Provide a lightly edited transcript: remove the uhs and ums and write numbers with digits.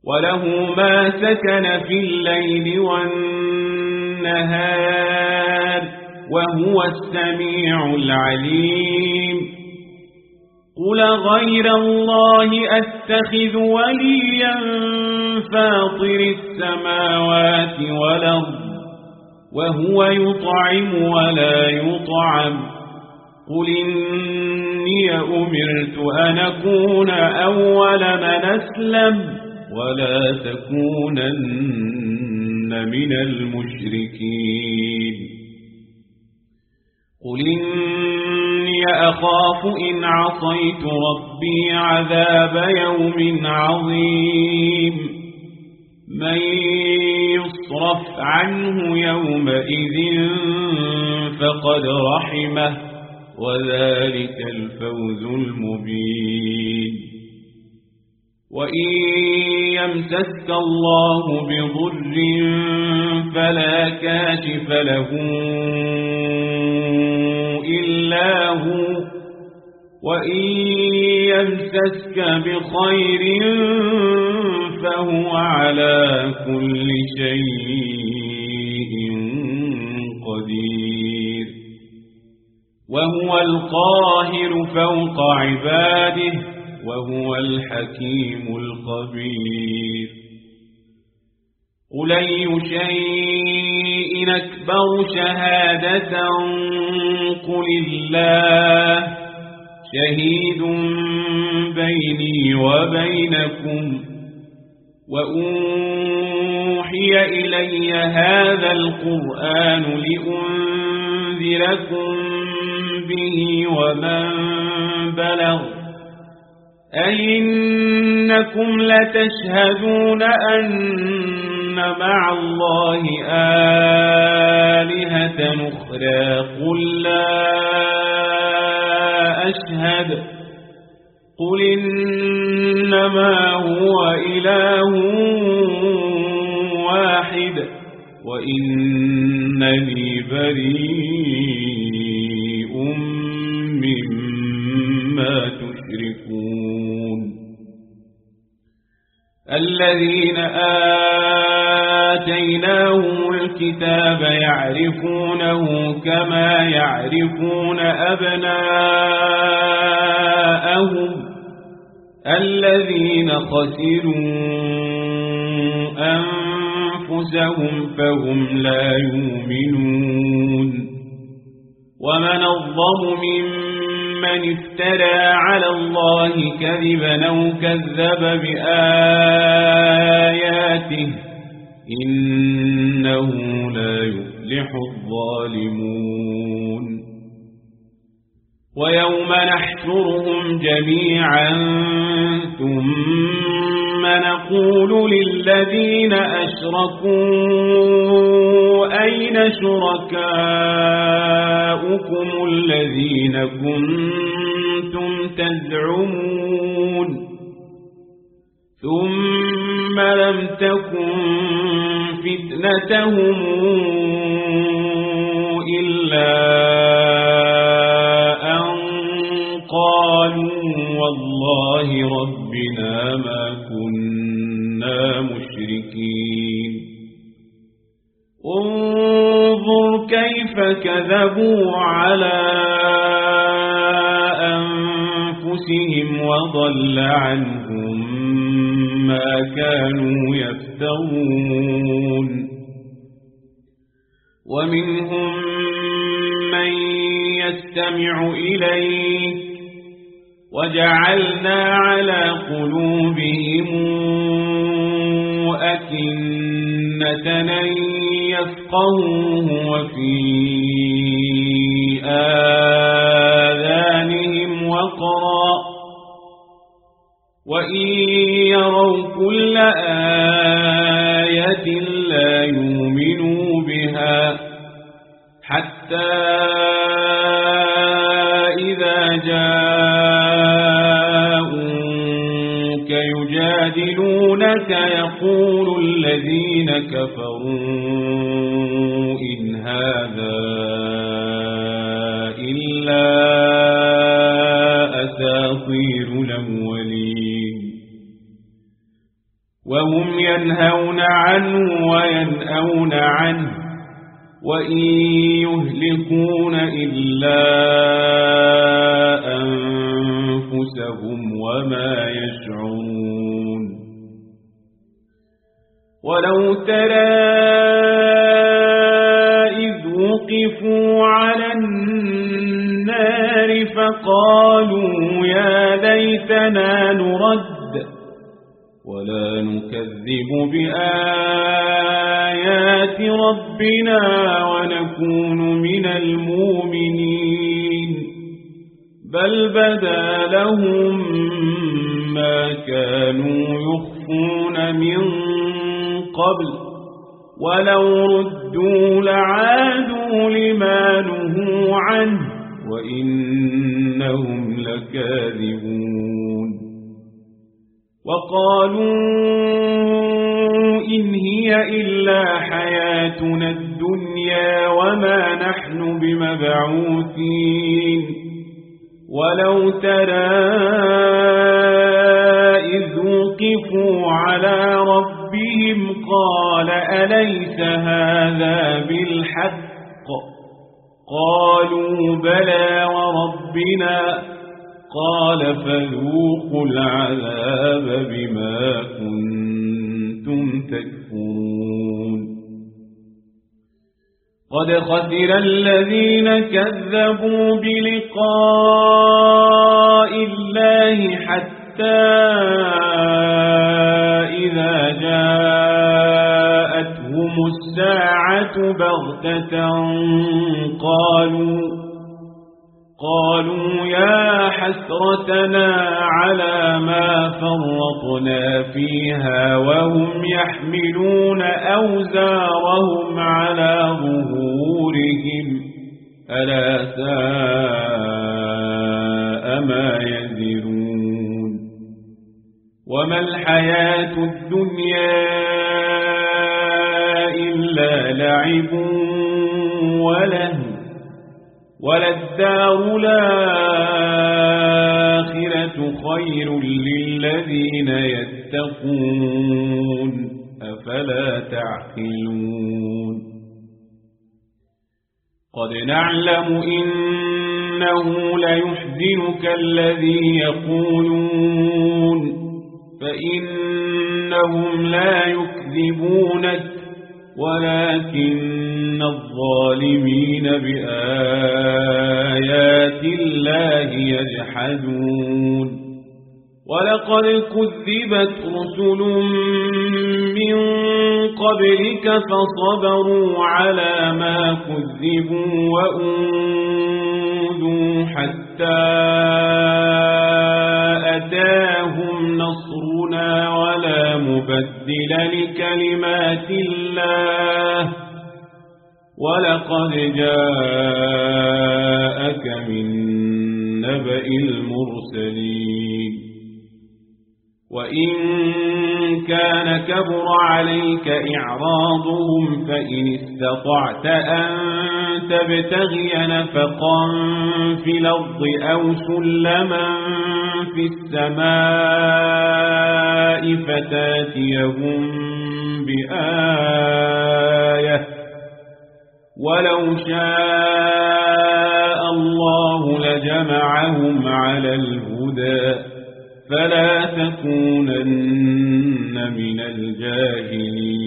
وله ما سكن في الليل والنهار وهو السميع العليم قل غير الله أتخذ وليا فاطر السماوات والأرض وهو يطعم ولا يطعم قل إني أمرت أن أكون أول من أسلم ولا تكونن من المشركين قل إني أخاف إن عصيت ربي عذاب يوم عظيم من يصرف عنه يومئذ فقد رحمه وذلك الفوز المبين وإن يمسسك الله بضر فلا كاشف له إلا هو وإن يمسسك بخير فهو على كل شيء قدير وهو القاهر فوق عباده وهو الحكيم الخبير قل أي شيء أكبر شهادة قل الله شهيد بيني وبينكم وأوحي إلي هذا القرآن لأنذركم به ومن بلغ أئنكم لتشهدون أن مع الله آلهة أخرى قل لا أشهد قل إنما هو إله واحد وإنني بريء مما تشركون الذين آتيناهم الكتاب يعرفونه كما يعرفون أبناءهم الذين خسروا أنفسهم فهم لا يؤمنون ومن الظلم ممن افترى على الله كذبا أو كذب بآياته إنه لا يفلح الظالمون ويوم نحشرهم جميعا ثم نقول للذين أشركوا أين شركاؤكم الذين كنتم تزعمون ثم لم تكن فتنتهم إلا أن قالوا والله ربنا ما كنا مشركين انظر كيف كذبوا على أنفسهم وضل عنهم ما كانوا يفترون ومنهم من يستمع إليك وجعلنا على قلوبهم أكنة أن يفقهوه وفي آذانهم وقرا وإن يروا كل آية لا يؤمنوا بها حتى إذا جاءوك يجادلونك يقول الذين كفروا إن هذا إلا أساطير الأولين وهم ينهون عنه وينأون عنه وإن يهلكون إلا أنفسهم وما يشعرون ولو ترى إذ وقفوا على النار فقالوا يا ليتنا نرد ولا نكذب بآيات ربنا ونكون من المؤمنين بل بدا لهم ما كانوا يخفون من قبل ولو ردوا لعادوا لما نهوا عنه وإنهم لكاذبون وقالوا إن هي إلا حياتنا الدنيا وما نحن بمبعوثين ولو ترى إذ وقفوا على ربهم قال أليس هذا بالحق قالوا بلى وربنا قال فذوقوا العذاب بما كنتم تكفرون قد خسر الذين كذبوا بلقاء الله حتى إذا جاءتهم الساعة بغتة قالوا يا حسرتنا على ما فرطنا فيها وهم يحملون أوزارهم على ظهورهم ألا ساء ما يزرون وما الحياة الدنيا إلا لعب ولهو وللدار الآخرة خير للذين يتقون أفلا تعقلون قد نعلم إنه ليحزنك الذي يقولون فإنهم لا يكذبونك ولكن الظالمين بآيات الله يجحدون ولقد كذبت رسل من قبلك فصبروا على ما كذبوا وأوذوا حتى أتاهم نصرنا ولا مبدل لكلمات الله ولقد جاءك من نبأ المرسلين وإن كان كبر عليك إعراضهم فإن استطعت أن تبتغي نفقا في الأرض أو سلما في السماء فتاتيهم بآية ولو شاء الله لجمعهم على الهدى فلا تكونن من الجاهلين